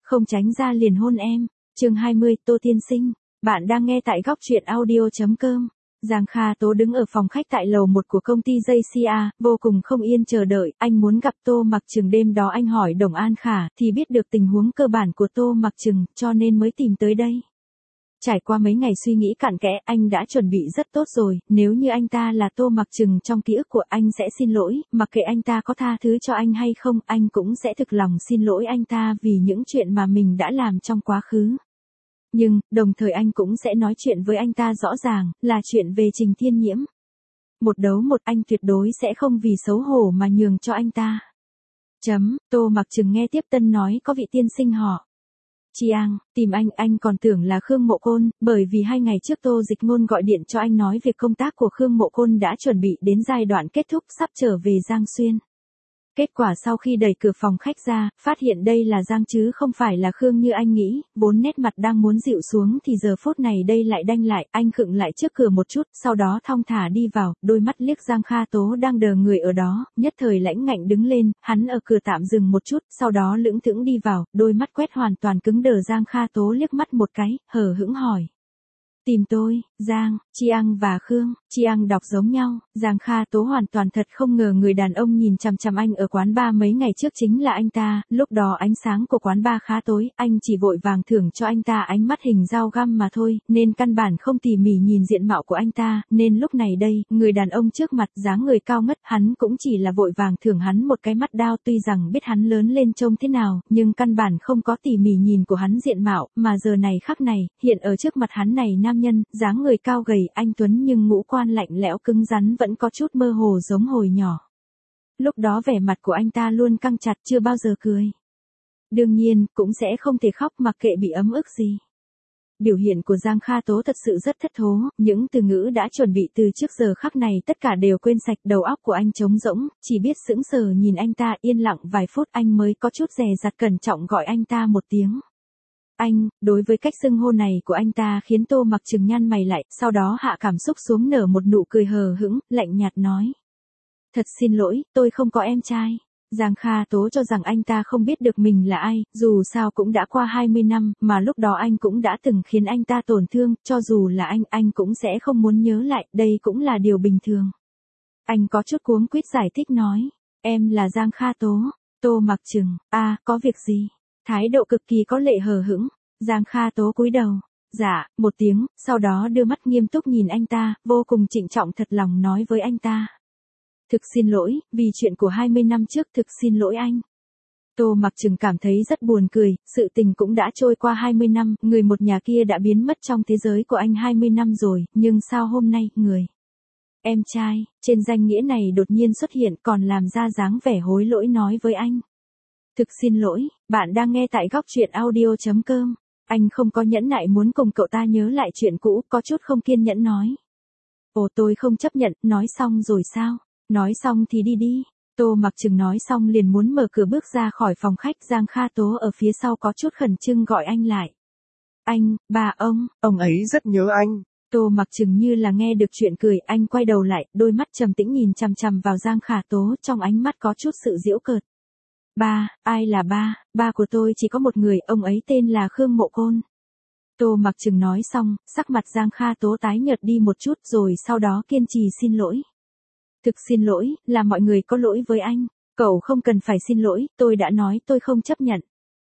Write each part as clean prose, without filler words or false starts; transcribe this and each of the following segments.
Không tránh ra liền hôn em. Chương 20, Tô Tiên Sinh. Bạn đang nghe tại góc truyện audio.com. Giang Kha Tố đứng ở phòng khách tại lầu 1 của công ty JCA, vô cùng không yên chờ đợi, anh muốn gặp Tô Mặc Trừng. Đêm đó anh hỏi Đồng An Khả, thì biết được tình huống cơ bản của Tô Mặc Trừng, cho nên mới tìm tới đây. Trải qua mấy ngày suy nghĩ cặn kẽ, anh đã chuẩn bị rất tốt rồi, nếu như anh ta là Tô Mặc Trừng trong ký ức của anh sẽ xin lỗi, mặc kệ anh ta có tha thứ cho anh hay không, anh cũng sẽ thực lòng xin lỗi anh ta vì những chuyện mà mình đã làm trong quá khứ. Nhưng, đồng thời anh cũng sẽ nói chuyện với anh ta rõ ràng, là chuyện về Trình Thiên Nhiễm. Một đấu một, anh tuyệt đối sẽ không vì xấu hổ mà nhường cho anh ta. Tô Mặc Trừng nghe tiếp tân nói có vị tiên sinh họ Chiang, tìm anh còn tưởng là Khương Mộ Côn, bởi vì 2 ngày trước Tô Dịch Ngôn gọi điện cho anh nói việc công tác của Khương Mộ Côn đã chuẩn bị đến giai đoạn kết thúc, sắp trở về Giang Xuyên. Kết quả sau khi đẩy cửa phòng khách ra, phát hiện đây là Giang chứ không phải là Khương như anh nghĩ, vốn nét mặt đang muốn dịu xuống thì giờ phút này đây lại đanh lại, anh khựng lại trước cửa một chút, sau đó thong thả đi vào, đôi mắt liếc Giang Kha Tố đang đờ người ở đó, nhất thời lãnh ngạnh đứng lên, hắn ở cửa tạm dừng một chút, sau đó lững thững đi vào, đôi mắt quét hoàn toàn cứng đờ Giang Kha Tố liếc mắt một cái, hờ hững hỏi. Tìm tôi, Giang, Chiang và Khương. Chiang đọc giống nhau, Giang Kha Tố hoàn toàn thật không ngờ người đàn ông nhìn chằm chằm anh ở quán bar mấy ngày trước chính là anh ta, lúc đó ánh sáng của quán bar khá tối, anh chỉ vội vàng thưởng cho anh ta ánh mắt hình dao găm mà thôi, nên căn bản không tỉ mỉ nhìn diện mạo của anh ta, nên lúc này đây, người đàn ông trước mặt dáng người cao ngất, hắn cũng chỉ là vội vàng thưởng hắn một cái mắt đao, tuy rằng biết hắn lớn lên trông thế nào, nhưng căn bản không có tỉ mỉ nhìn của hắn diện mạo, mà giờ này khắc này, hiện ở trước mặt hắn này nam nhân, dáng người cao gầy, anh tuấn nhưng ngũ quan lạnh lẽo cứng rắn vẫn có chút mơ hồ giống hồi nhỏ. Lúc đó vẻ mặt của anh ta luôn căng chặt chưa bao giờ cười. Đương nhiên, cũng sẽ không thể khóc mặc kệ bị ấm ức gì. Biểu hiện của Giang Kha Tố thật sự rất thất thố, những từ ngữ đã chuẩn bị từ trước giờ khắc này tất cả đều quên sạch, đầu óc của anh trống rỗng, chỉ biết sững sờ nhìn anh ta, yên lặng vài phút anh mới có chút dè dặt cẩn trọng gọi anh ta một tiếng. Anh, đối với cách xưng hô này của anh ta khiến Tô Mặc Trừng nhăn mày lại, sau đó hạ cảm xúc xuống nở một nụ cười hờ hững, lạnh nhạt nói. Thật xin lỗi, tôi không có em trai. Giang Kha Tố cho rằng anh ta không biết được mình là ai, dù sao cũng đã qua 20 năm, mà lúc đó anh cũng đã từng khiến anh ta tổn thương, cho dù là anh cũng sẽ không muốn nhớ lại, đây cũng là điều bình thường. Anh có chút cuống quýt giải thích nói, em là Giang Kha Tố. Tô Mặc Trừng, có việc gì? Thái độ cực kỳ có lệ hờ hững, Giang Kha Tố cúi đầu, dạ, một tiếng, sau đó đưa mắt nghiêm túc nhìn anh ta, vô cùng trịnh trọng thật lòng nói với anh ta. Thực xin lỗi, vì chuyện của 20 năm trước thực xin lỗi anh. Tô Mặc Trừng cảm thấy rất buồn cười, sự tình cũng đã trôi qua 20 năm, người một nhà kia đã biến mất trong thế giới của anh 20 năm rồi, nhưng sao hôm nay, người em trai, trên danh nghĩa này đột nhiên xuất hiện còn làm ra dáng vẻ hối lỗi nói với anh. Thực xin lỗi, bạn đang nghe tại góc truyện audio.com. Anh không có nhẫn nại muốn cùng cậu ta nhớ lại chuyện cũ, có chút không kiên nhẫn nói. Ồ tôi không chấp nhận, nói xong rồi sao? Nói xong thì đi đi. Tô Mặc Trừng nói xong liền muốn mở cửa bước ra khỏi phòng khách, Giang Kha Tố ở phía sau có chút khẩn trương gọi anh lại. Anh, bà ông ấy rất nhớ anh. Tô Mặc Trừng như là nghe được chuyện cười, anh quay đầu lại, đôi mắt trầm tĩnh nhìn chằm chằm vào Giang Kha Tố, trong ánh mắt có chút sự giễu cợt. Ba, ai là ba? Ba của tôi chỉ có một người, ông ấy tên là Khương Mộ Côn. Tô Mặc Trừng nói xong, sắc mặt Giang Kha Tố tái nhợt đi một chút rồi sau đó kiên trì xin lỗi. Thực xin lỗi, là mọi người có lỗi với anh. Cậu không cần phải xin lỗi, tôi đã nói tôi không chấp nhận.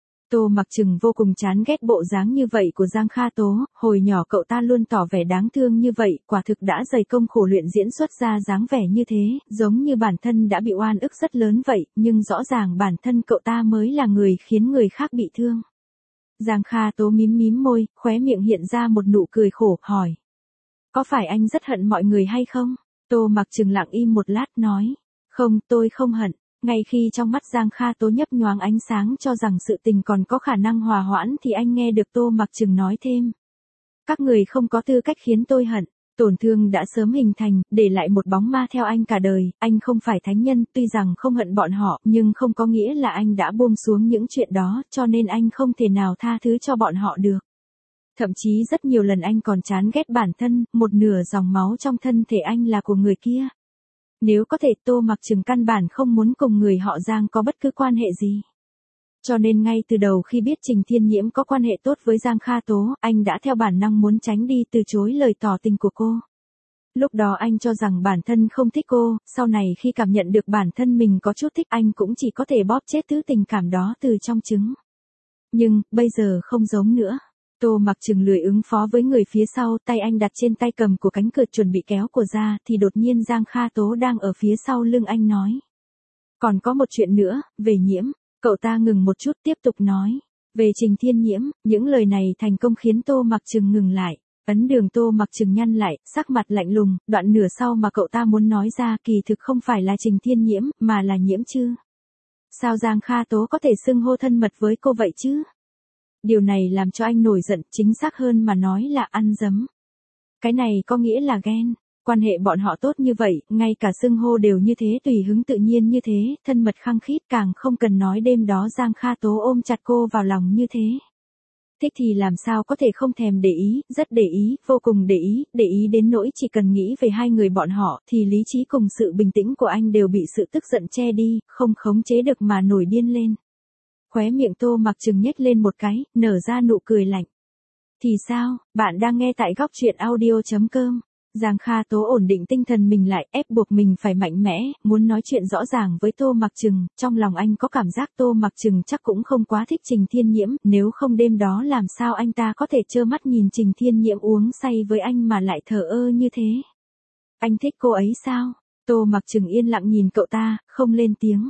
Tô Mặc Trừng vô cùng chán ghét bộ dáng như vậy của Giang Kha Tố, hồi nhỏ cậu ta luôn tỏ vẻ đáng thương như vậy, quả thực đã dày công khổ luyện diễn xuất ra dáng vẻ như thế, giống như bản thân đã bị oan ức rất lớn vậy, nhưng rõ ràng bản thân cậu ta mới là người khiến người khác bị thương. Giang Kha Tố mím môi, khóe miệng hiện ra một nụ cười khổ, hỏi. Có phải anh rất hận mọi người hay không? Tô Mặc Trừng lặng im một lát nói. Không, tôi không hận. Ngay khi trong mắt Giang Kha Tố nhấp nhoáng ánh sáng cho rằng sự tình còn có khả năng hòa hoãn thì anh nghe được Tô Mặc Trừng nói thêm. Các người không có tư cách khiến tôi hận. Tổn thương đã sớm hình thành, để lại một bóng ma theo anh cả đời, anh không phải thánh nhân, tuy rằng không hận bọn họ, nhưng không có nghĩa là anh đã buông xuống những chuyện đó, cho nên anh không thể nào tha thứ cho bọn họ được. Thậm chí rất nhiều lần anh còn chán ghét bản thân, một nửa dòng máu trong thân thể anh là của người kia. Nếu có thể Tô Mặc Trừng căn bản không muốn cùng người họ Giang có bất cứ quan hệ gì. Cho nên ngay từ đầu khi biết Trình Thiên Nhiễm có quan hệ tốt với Giang Kha Tố, anh đã theo bản năng muốn tránh đi từ chối lời tỏ tình của cô. Lúc đó anh cho rằng bản thân không thích cô, sau này khi cảm nhận được bản thân mình có chút thích anh cũng chỉ có thể bóp chết thứ tình cảm đó từ trong trứng. Nhưng, bây giờ không giống nữa. Tô Mặc Trừng lười ứng phó với người phía sau, tay anh đặt trên tay cầm của cánh cửa chuẩn bị kéo của ra, thì đột nhiên Giang Kha Tố đang ở phía sau lưng anh nói. Còn có một chuyện nữa, về Nhiễm. Cậu ta ngừng một chút tiếp tục nói. Về Trình Thiên Nhiễm, những lời này thành công khiến Tô Mặc Trừng ngừng lại. Ấn đường Tô Mặc Trừng nhăn lại, sắc mặt lạnh lùng, đoạn nửa sau mà cậu ta muốn nói ra kỳ thực không phải là Trình Thiên Nhiễm, mà là Nhiễm chứ. Sao Giang Kha Tố có thể xưng hô thân mật với cô vậy chứ? Điều này làm cho anh nổi giận, chính xác hơn mà nói là ăn dấm. Cái này có nghĩa là ghen. Quan hệ bọn họ tốt như vậy, ngay cả xưng hô đều như thế, tùy hứng tự nhiên như thế, thân mật khăng khít, càng không cần nói đêm đó Giang Kha Tố ôm chặt cô vào lòng như thế. Thích thì làm sao có thể không thèm để ý, rất để ý, vô cùng để ý đến nỗi chỉ cần nghĩ về hai người bọn họ, thì lý trí cùng sự bình tĩnh của anh đều bị sự tức giận che đi, không khống chế được mà nổi điên lên. Khóe miệng Tô Mặc Trừng nhếch lên một cái, nở ra nụ cười lạnh. Thì sao, bạn đang nghe tại góc truyện audio.com. Giang Kha Tố ổn định tinh thần mình lại, ép buộc mình phải mạnh mẽ, muốn nói chuyện rõ ràng với Tô Mặc Trừng, trong lòng anh có cảm giác Tô Mặc Trừng chắc cũng không quá thích Trình Thiên Nhiễm, nếu không đêm đó làm sao anh ta có thể trơ mắt nhìn Trình Thiên Nhiễm uống say với anh mà lại thờ ơ như thế. Anh thích cô ấy sao? Tô Mặc Trừng yên lặng nhìn cậu ta, không lên tiếng.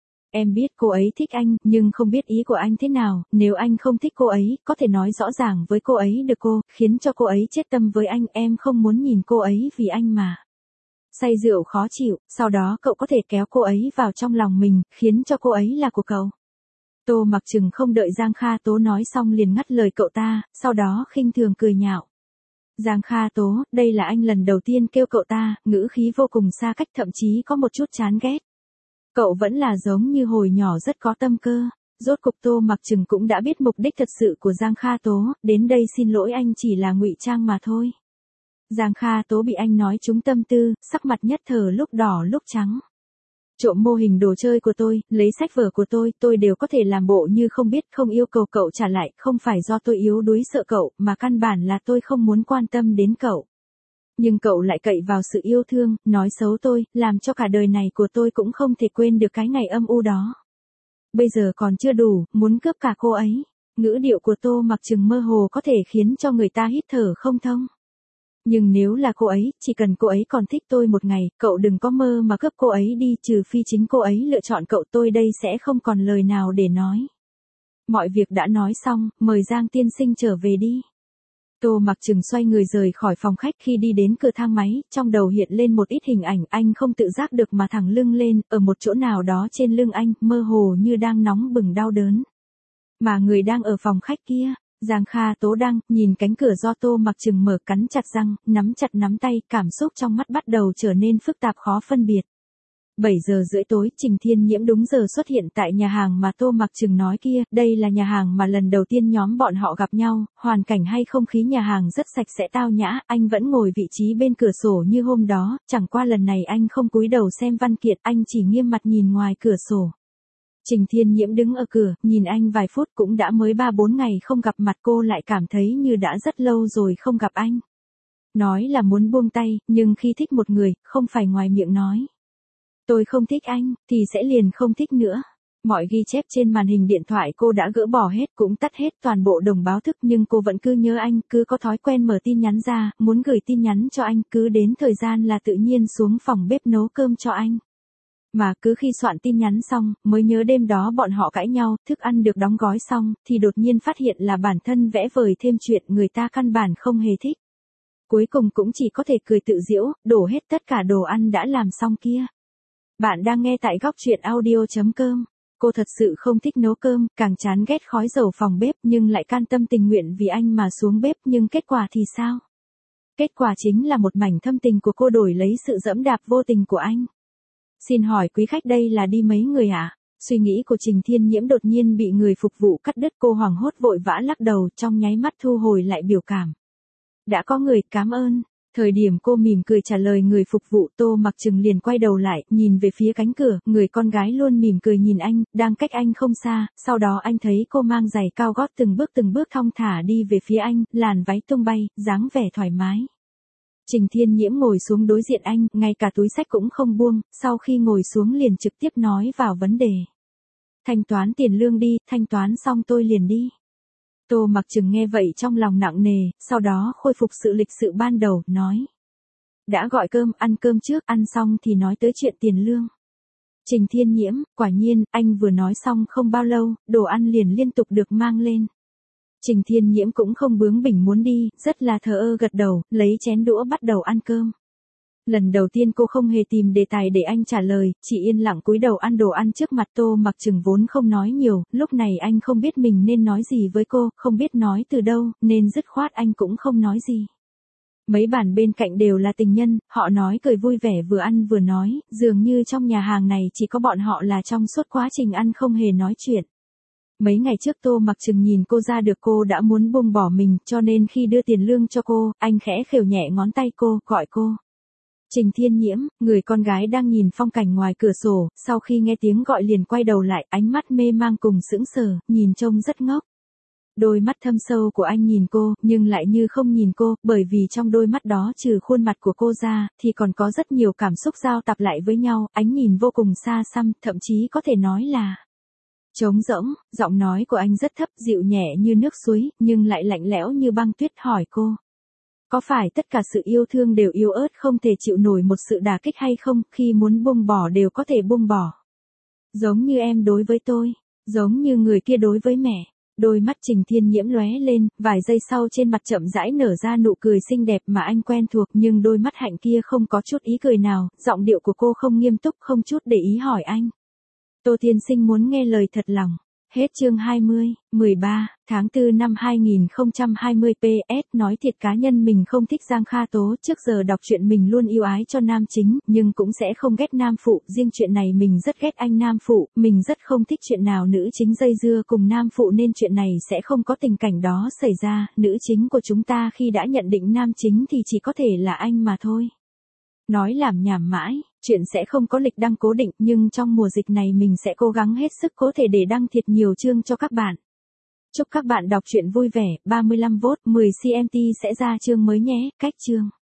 Em biết cô ấy thích anh, nhưng không biết ý của anh thế nào, nếu anh không thích cô ấy, có thể nói rõ ràng với cô ấy được cô, khiến cho cô ấy chết tâm với anh, em không muốn nhìn cô ấy vì anh mà. Say rượu khó chịu, sau đó cậu có thể kéo cô ấy vào trong lòng mình, khiến cho cô ấy là của cậu. Tô Mặc Trừng không đợi Giang Kha Tố nói xong liền ngắt lời cậu ta, sau đó khinh thường cười nhạo. Giang Kha Tố, đây là anh lần đầu tiên kêu cậu ta, ngữ khí vô cùng xa cách thậm chí có một chút chán ghét. Cậu vẫn là giống như hồi nhỏ rất có tâm cơ. Rốt cục Tô Mặc Trừng cũng đã biết mục đích thật sự của Giang Kha Tố, đến đây xin lỗi anh chỉ là ngụy trang mà thôi. Giang Kha Tố bị anh nói trúng tâm tư, sắc mặt nhất thời lúc đỏ lúc trắng. Trộm mô hình đồ chơi của tôi, lấy sách vở của tôi đều có thể làm bộ như không biết, không yêu cầu cậu trả lại, không phải do tôi yếu đuối sợ cậu, mà căn bản là tôi không muốn quan tâm đến cậu. Nhưng cậu lại cậy vào sự yêu thương, nói xấu tôi, làm cho cả đời này của tôi cũng không thể quên được cái ngày âm u đó. Bây giờ còn chưa đủ, muốn cướp cả cô ấy. Ngữ điệu của Tô Mặc Trừng mơ hồ có thể khiến cho người ta hít thở không thông. Nhưng nếu là cô ấy, chỉ cần cô ấy còn thích tôi một ngày, cậu đừng có mơ mà cướp cô ấy đi, trừ phi chính cô ấy lựa chọn cậu, tôi đây sẽ không còn lời nào để nói. Mọi việc đã nói xong, mời Giang tiên sinh trở về đi. Tô Mặc Trừng xoay người rời khỏi phòng khách, khi đi đến cửa thang máy, trong đầu hiện lên một ít hình ảnh, anh không tự giác được mà thẳng lưng lên, ở một chỗ nào đó trên lưng anh, mơ hồ như đang nóng bừng đau đớn. Mà người đang ở phòng khách kia, Giang Kha Tố đang nhìn cánh cửa do Tô Mặc Trừng mở, cắn chặt răng, nắm chặt nắm tay, cảm xúc trong mắt bắt đầu trở nên phức tạp khó phân biệt. 7 giờ rưỡi tối, Trình Thiên Nhiễm đúng giờ xuất hiện tại nhà hàng mà Tô Mặc Trừng nói kia, đây là nhà hàng mà lần đầu tiên nhóm bọn họ gặp nhau, hoàn cảnh hay không khí nhà hàng rất sạch sẽ tao nhã, anh vẫn ngồi vị trí bên cửa sổ như hôm đó, chẳng qua lần này anh không cúi đầu xem văn kiện, anh chỉ nghiêm mặt nhìn ngoài cửa sổ. Trình Thiên Nhiễm đứng ở cửa, nhìn anh vài phút, cũng đã mới 3-4 ngày không gặp mặt, cô lại cảm thấy như đã rất lâu rồi không gặp anh. Nói là muốn buông tay, nhưng khi thích một người, không phải ngoài miệng nói tôi không thích anh, thì sẽ liền không thích nữa. Mọi ghi chép trên màn hình điện thoại cô đã gỡ bỏ hết, cũng tắt hết toàn bộ đồng báo thức, nhưng cô vẫn cứ nhớ anh, cứ có thói quen mở tin nhắn ra, muốn gửi tin nhắn cho anh, cứ đến thời gian là tự nhiên xuống phòng bếp nấu cơm cho anh. Mà cứ khi soạn tin nhắn xong, mới nhớ đêm đó bọn họ cãi nhau, thức ăn được đóng gói xong, thì đột nhiên phát hiện là bản thân vẽ vời thêm chuyện người ta căn bản không hề thích. Cuối cùng cũng chỉ có thể cười tự giễu, đổ hết tất cả đồ ăn đã làm xong kia. Bạn đang nghe tại góc truyện audio.com. Cô thật sự không thích nấu cơm, càng chán ghét khói dầu phòng bếp, nhưng lại can tâm tình nguyện vì anh mà xuống bếp, nhưng kết quả thì sao? Kết quả chính là một mảnh thâm tình của cô đổi lấy sự dẫm đạp vô tình của anh. Xin hỏi quý khách đây là đi mấy người ạ? Suy nghĩ của Trình Thiên Nhiễm đột nhiên bị người phục vụ cắt đứt, cô hoảng hốt vội vã lắc đầu, trong nháy mắt thu hồi lại biểu cảm. Đã có người, cảm ơn. Thời điểm cô mỉm cười trả lời người phục vụ, Tô Mặc Trừng liền quay đầu lại, nhìn về phía cánh cửa, người con gái luôn mỉm cười nhìn anh, đang cách anh không xa, sau đó anh thấy cô mang giày cao gót từng bước thong thả đi về phía anh, làn váy tung bay, dáng vẻ thoải mái. Trình Thiên Nhiễm ngồi xuống đối diện anh, ngay cả túi xách cũng không buông, sau khi ngồi xuống liền trực tiếp nói vào vấn đề. Thanh toán tiền lương đi, thanh toán xong tôi liền đi. Tô Mặc Trừng nghe vậy trong lòng nặng nề, sau đó khôi phục sự lịch sự ban đầu, nói. Đã gọi cơm, ăn cơm trước, ăn xong thì nói tới chuyện tiền lương. Trình Thiên Nhiễm, quả nhiên, anh vừa nói xong không bao lâu, đồ ăn liền liên tục được mang lên. Trình Thiên Nhiễm cũng không bướng bỉnh muốn đi, rất là thờ ơ gật đầu, lấy chén đũa bắt đầu ăn cơm. Lần đầu tiên cô không hề tìm đề tài để anh trả lời, chỉ yên lặng cúi đầu ăn đồ ăn trước mặt Tô Mặc Trừng vốn không nói nhiều, lúc này anh không biết mình nên nói gì với cô, không biết nói từ đâu, nên dứt khoát anh cũng không nói gì. Mấy bàn bên cạnh đều là tình nhân, họ nói cười vui vẻ vừa ăn vừa nói, dường như trong nhà hàng này chỉ có bọn họ là trong suốt quá trình ăn không hề nói chuyện. Mấy ngày trước Tô Mặc Trừng nhìn cô ra được cô đã muốn buông bỏ mình, cho nên khi đưa tiền lương cho cô, anh khẽ khều nhẹ ngón tay cô, gọi cô. Trình Thiên Nhiễm, người con gái đang nhìn phong cảnh ngoài cửa sổ, sau khi nghe tiếng gọi liền quay đầu lại, ánh mắt mê mang cùng sững sờ, nhìn trông rất ngốc. Đôi mắt thâm sâu của anh nhìn cô, nhưng lại như không nhìn cô, bởi vì trong đôi mắt đó trừ khuôn mặt của cô ra, thì còn có rất nhiều cảm xúc giao tập lại với nhau, ánh nhìn vô cùng xa xăm, thậm chí có thể nói là trống rỗng. Giọng nói của anh rất thấp, dịu nhẹ như nước suối, nhưng lại lạnh lẽo như băng tuyết, hỏi cô. Có phải tất cả sự yêu thương đều yếu ớt không thể chịu nổi một sự đả kích hay không, khi muốn buông bỏ đều có thể buông bỏ. Giống như em đối với tôi, giống như người kia đối với mẹ. Đôi mắt Trình Thiên Nhiễm lóe lên, vài giây sau trên mặt chậm rãi nở ra nụ cười xinh đẹp mà anh quen thuộc, nhưng đôi mắt hạnh kia không có chút ý cười nào, giọng điệu của cô không nghiêm túc, không chút để ý hỏi anh. Tô tiên sinh muốn nghe lời thật lòng. Hết chương 20, 13, tháng 4 năm 2020 PS. Nói thiệt cá nhân mình không thích Giang Kha Tố, trước giờ đọc truyện mình luôn yêu ái cho nam chính, nhưng cũng sẽ không ghét nam phụ, riêng chuyện này mình rất ghét anh nam phụ, mình rất không thích chuyện nào nữ chính dây dưa cùng nam phụ nên chuyện này sẽ không có tình cảnh đó xảy ra, nữ chính của chúng ta khi đã nhận định nam chính thì chỉ có thể là anh mà thôi. Nói làm nhảm mãi, chuyện sẽ không có lịch đăng cố định, nhưng trong mùa dịch này mình sẽ cố gắng hết sức có thể để đăng thiệt nhiều chương cho các bạn. Chúc các bạn đọc truyện vui vẻ, 35V, 10 CMT sẽ ra chương mới nhé, cách chương.